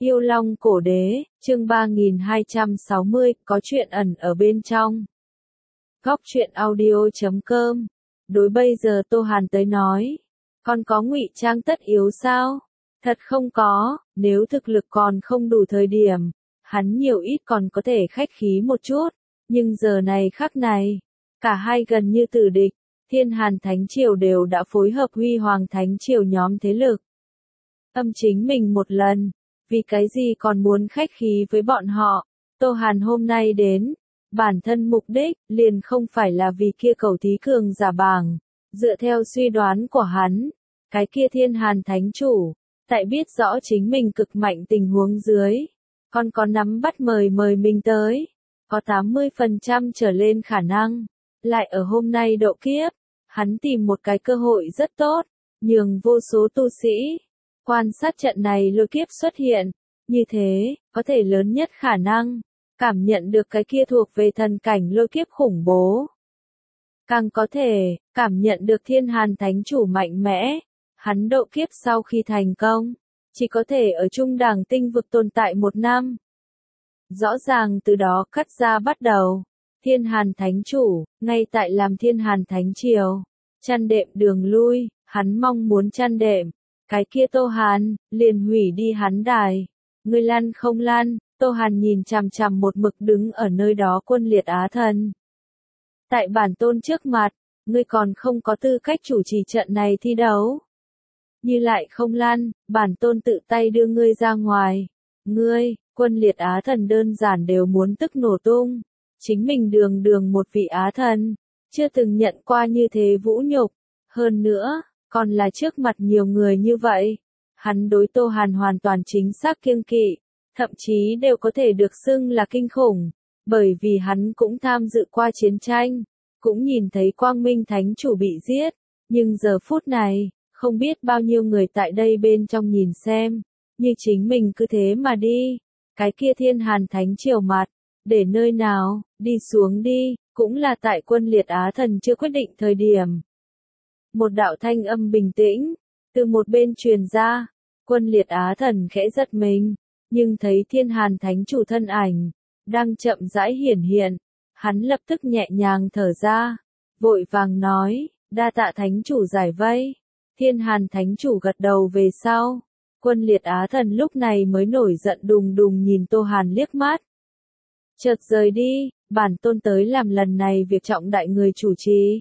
Yêu Long Cổ Đế, chương 3260, có chuyện ẩn ở bên trong. Góc truyện audio.com. Đối bây giờ Tô Hàn tới nói, con có ngụy trang tất yếu sao? Thật không có, nếu thực lực còn không đủ thời điểm, hắn nhiều ít còn có thể khách khí một chút, nhưng giờ này khắc này, cả hai gần như tử địch, Thiên Hàn Thánh Triều đều đã phối hợp Huy Hoàng Thánh Triều nhóm thế lực. Chính mình một lần, vì cái gì còn muốn khách khí với bọn họ, Tô Hàn hôm nay đến, bản thân mục đích liền không phải là vì kia cầu thí cường giả bảng, dựa theo suy đoán của hắn, cái kia Thiên Hàn Thánh Chủ, tại biết rõ chính mình cực mạnh tình huống dưới, còn có nắm bắt mời mình tới, có 80% trở lên khả năng, lại ở hôm nay độ kiếp, hắn tìm một cái cơ hội rất tốt, nhường vô số tu sĩ quan sát trận này lôi kiếp xuất hiện, như thế, có thể lớn nhất khả năng, cảm nhận được cái kia thuộc về thần cảnh lôi kiếp khủng bố. Càng có thể, cảm nhận được Thiên Hàn Thánh Chủ mạnh mẽ, hắn độ kiếp sau khi thành công, chỉ có thể ở trung đẳng tinh vực tồn tại 1 năm. Rõ ràng từ đó cắt ra bắt đầu, Thiên Hàn Thánh Chủ, ngay tại làm Thiên Hàn Thánh Triều, chăn đệm đường lui, hắn mong muốn chăn đệm. Cái kia Tô Hàn, liền hủy đi hắn đài. Ngươi lăn không lăn, Tô Hàn nhìn chằm chằm một mực đứng ở nơi đó Quân Liệt Á Thần. Tại bản tôn trước mặt, ngươi còn không có tư cách chủ trì trận này thi đấu. Như lại không lăn, bản tôn tự tay đưa ngươi ra ngoài. Ngươi, Quân Liệt Á Thần đơn giản đều muốn tức nổ tung. Chính mình đường một vị Á Thần, chưa từng nhận qua như thế vũ nhục. Hơn nữa, còn là trước mặt nhiều người như vậy, hắn đối Tô Hàn hoàn toàn chính xác kiêng kỵ, thậm chí đều có thể được xưng là kinh khủng, bởi vì hắn cũng tham dự qua chiến tranh, cũng nhìn thấy Quang Minh Thánh Chủ bị giết, nhưng giờ phút này, không biết bao nhiêu người tại đây bên trong nhìn xem, như chính mình cứ thế mà đi, cái kia Thiên Hàn Thánh Triều mặt, để nơi nào, đi xuống đi, cũng là tại Quân Liệt Á Thần chưa quyết định thời điểm. Một đạo thanh âm bình tĩnh, từ một bên truyền ra, Quân Liệt Á Thần khẽ giật mình, nhưng thấy Thiên Hàn Thánh Chủ thân ảnh, đang chậm rãi hiển hiện, hắn lập tức nhẹ nhàng thở ra, vội vàng nói, đa tạ Thánh Chủ giải vây. Thiên Hàn Thánh Chủ gật đầu về sau, Quân Liệt Á Thần lúc này mới nổi giận đùng đùng nhìn Tô Hàn liếc mắt. Chợt rời đi, bản tôn tới làm lần này việc trọng đại người chủ trì.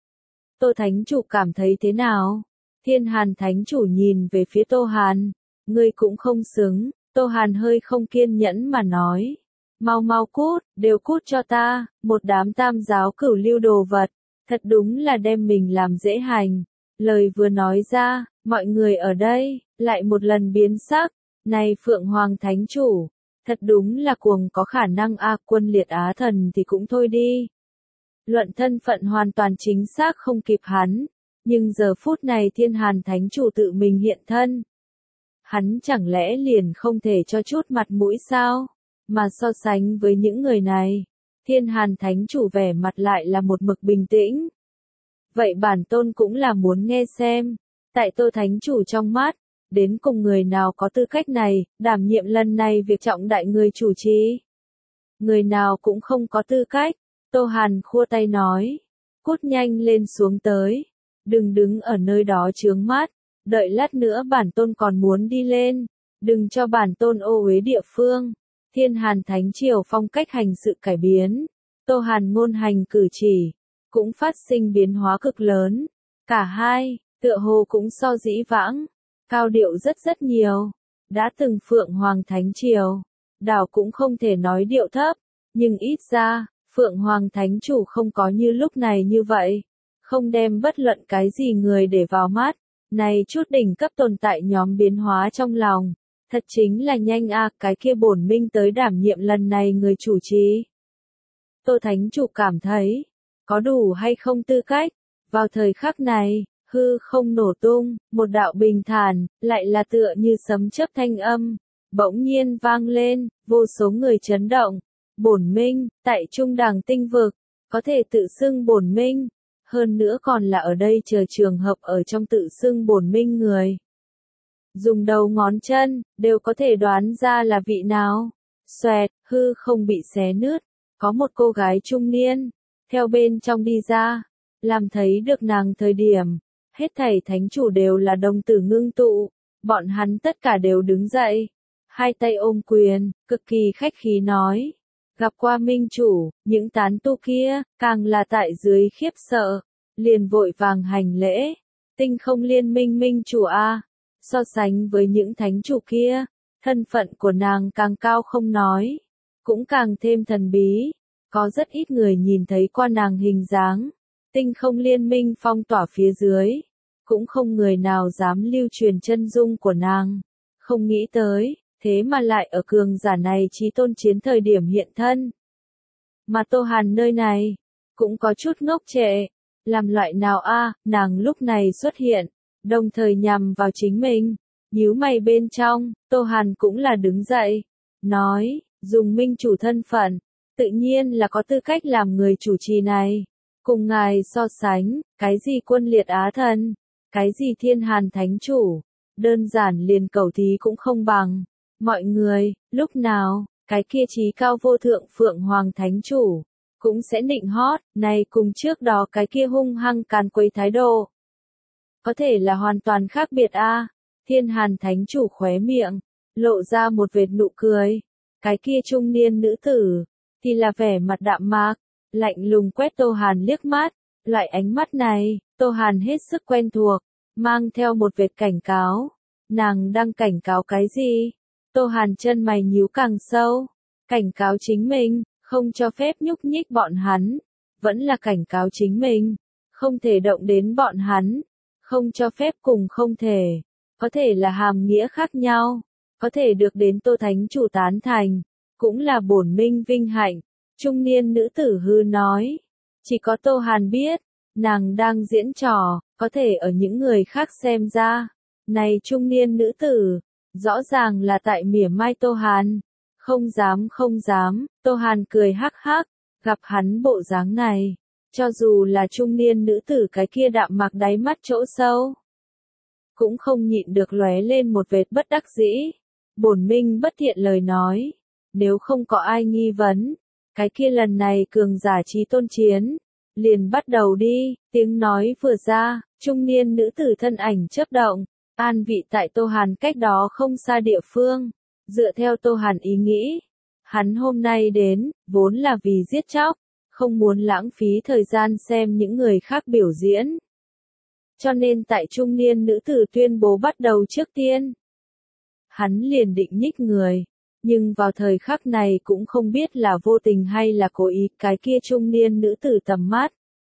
Tô Thánh Chủ cảm thấy thế nào? Thiên Hàn Thánh Chủ nhìn về phía Tô Hàn, ngươi cũng không xứng, Tô Hàn hơi không kiên nhẫn mà nói. Mau cút, đều cút cho ta, một đám tam giáo cửu lưu đồ vật, thật đúng là đem mình làm dễ hành. Lời vừa nói ra, mọi người ở đây, lại một lần biến sắc, này Phượng Hoàng Thánh Chủ, thật đúng là cuồng có khả năng Quân Liệt Á Thần thì cũng thôi đi. Luận thân phận hoàn toàn chính xác không kịp hắn, nhưng giờ phút này Thiên Hàn Thánh Chủ tự mình hiện thân. Hắn chẳng lẽ liền không thể cho chút mặt mũi sao? Mà so sánh với những người này, Thiên Hàn Thánh Chủ vẻ mặt lại là một mực bình tĩnh. Vậy bản tôn cũng là muốn nghe xem, tại Tô Thánh Chủ trong mắt, đến cùng người nào có tư cách này, đảm nhiệm lần này việc trọng đại người chủ trì. Người nào cũng không có tư cách. Tô Hàn khua tay nói, cút nhanh lên xuống tới, đừng đứng ở nơi đó chướng mắt, đợi lát nữa bản tôn còn muốn đi lên, đừng cho bản tôn ô uế địa phương. Thiên Hàn Thánh Triều phong cách hành sự cải biến, Tô Hàn ngôn hành cử chỉ, cũng phát sinh biến hóa cực lớn, cả hai, tựa hồ cũng so dĩ vãng, cao điệu rất nhiều, đã từng Phượng Hoàng Thánh Triều, đảo cũng không thể nói điệu thấp, nhưng ít ra, Phượng Hoàng Thánh Chủ không có như lúc này như vậy, không đem bất luận cái gì người để vào mắt, này chút đỉnh cấp tồn tại nhóm biến hóa trong lòng, thật chính là nhanh cái kia bổn minh tới đảm nhiệm lần này người chủ trì. Tô Thánh Chủ cảm thấy, có đủ hay không tư cách, vào thời khắc này, hư không nổ tung, một đạo bình thản, lại là tựa như sấm chớp thanh âm, bỗng nhiên vang lên, vô số người chấn động. Bổn minh, tại trung đẳng tinh vực, có thể tự xưng bổn minh, hơn nữa còn là ở đây chờ trường hợp ở trong tự xưng bổn minh người. dùng đầu ngón chân, đều có thể đoán ra là vị nào. Xoẹt, hư không bị xé nứt, có một cô gái trung niên, theo bên trong đi ra, làm thấy được nàng thời điểm, hết thảy thánh chủ đều là đồng tử ngưng tụ, bọn hắn tất cả đều đứng dậy, hai tay ôm quyền, cực kỳ khách khí nói. Gặp qua minh chủ, những tán tu kia, càng là tại dưới khiếp sợ, liền vội vàng hành lễ. Tinh không liên minh minh chủ a, so sánh với những thánh chủ kia, thân phận của nàng càng cao không nói, cũng càng thêm thần bí, có rất ít người nhìn thấy qua nàng hình dáng. Tinh không liên minh phong tỏa phía dưới, cũng không người nào dám lưu truyền chân dung của nàng. Không nghĩ tới, thế mà lại ở cường giả này chí tôn chiến thời điểm hiện thân. Mà Tô Hàn nơi này, cũng có chút ngốc trệ, làm loại nào a, nàng lúc này xuất hiện, đồng thời nhằm vào chính mình, nhíu mày bên trong, Tô Hàn cũng là đứng dậy, nói, dùng minh chủ thân phận, tự nhiên là có tư cách làm người chủ trì này, cùng ngài so sánh, cái gì quân liệt Á Thần, cái gì thiên hàn thánh chủ, đơn giản liền cầu thí cũng không bằng. Mọi người, lúc nào, cái kia chí cao vô thượng Phượng Hoàng Thánh Chủ, cũng sẽ nịnh hót, này cùng trước đó cái kia hung hăng càn quấy thái độ. Có thể là hoàn toàn khác biệt a. Thiên Hàn Thánh Chủ khóe miệng, lộ ra một vệt nụ cười. Cái kia trung niên nữ tử, thì là vẻ mặt đạm mạc, lạnh lùng quét Tô Hàn liếc mắt. Loại ánh mắt này, Tô Hàn hết sức quen thuộc, mang theo một vệt cảnh cáo. Nàng đang cảnh cáo cái gì? Tô Hàn chân mày nhíu càng sâu, cảnh cáo chính mình, không cho phép nhúc nhích bọn hắn, vẫn là cảnh cáo chính mình, không thể động đến bọn hắn, không cho phép cùng không thể, có thể là hàm nghĩa khác nhau, có thể được đến Tô Thánh Chủ tán thành, cũng là bổn minh vinh hạnh, trung niên nữ tử hư nói, chỉ có Tô Hàn biết, nàng đang diễn trò, có thể ở những người khác xem ra, này trung niên nữ tử, rõ ràng là tại mỉa mai Tô Hàn. Không dám, Tô Hàn cười hắc hắc, gặp hắn bộ dáng này, cho dù là trung niên nữ tử cái kia đạm mạc đáy mắt chỗ sâu, cũng không nhịn được lóe lên một vệt bất đắc dĩ. Bổn minh bất thiện lời nói, nếu không có ai nghi vấn, cái kia lần này cường giả chí tôn chiến, liền bắt đầu đi, tiếng nói vừa ra, trung niên nữ tử thân ảnh chớp động. An vị tại Tô Hàn cách đó không xa địa phương, dựa theo Tô Hàn ý nghĩ, hắn hôm nay đến, vốn là vì giết chóc, không muốn lãng phí thời gian xem những người khác biểu diễn. Cho nên tại trung niên nữ tử tuyên bố bắt đầu trước tiên, hắn liền định nhích người, nhưng vào thời khắc này cũng không biết là vô tình hay là cố ý, cái kia trung niên nữ tử tầm mắt,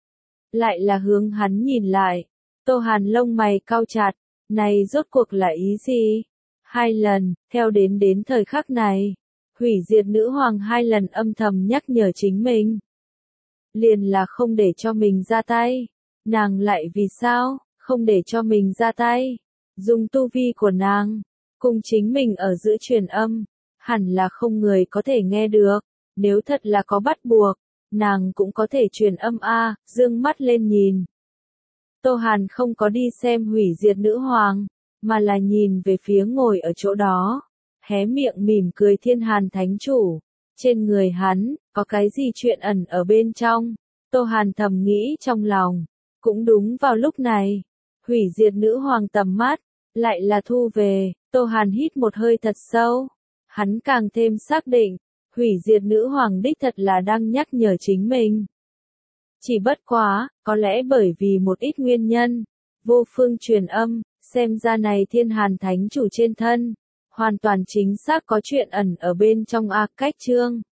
lại là hướng hắn nhìn lại, Tô Hàn lông mày cau chặt. Này rốt cuộc là ý gì? 2 lần, theo đến thời khắc này, hủy diệt nữ hoàng 2 lần âm thầm nhắc nhở chính mình. Liền là không để cho mình ra tay. Nàng lại vì sao, không để cho mình ra tay? Dùng tu vi của nàng, cùng chính mình ở giữa truyền âm, hẳn là không người có thể nghe được. Nếu thật là có bắt buộc, nàng cũng có thể truyền âm a, dương mắt lên nhìn. Tô Hàn không có đi xem hủy diệt nữ hoàng, mà là nhìn về phía ngồi ở chỗ đó, hé miệng mỉm cười Thiên Hàn Thánh Chủ. Trên người hắn, có cái gì chuyện ẩn ở bên trong? Tô Hàn thầm nghĩ trong lòng. Cũng đúng vào lúc này, hủy diệt nữ hoàng tầm mắt, lại là thu về, Tô Hàn hít một hơi thật sâu. Hắn càng thêm xác định, hủy diệt nữ hoàng đích thật là đang nhắc nhở chính mình. Chỉ bất quá, có lẽ bởi vì một ít nguyên nhân, vô phương truyền âm, xem ra này Thiên Hàn Thánh Chủ trên thân, hoàn toàn chính xác có chuyện ẩn ở bên trong cách chương.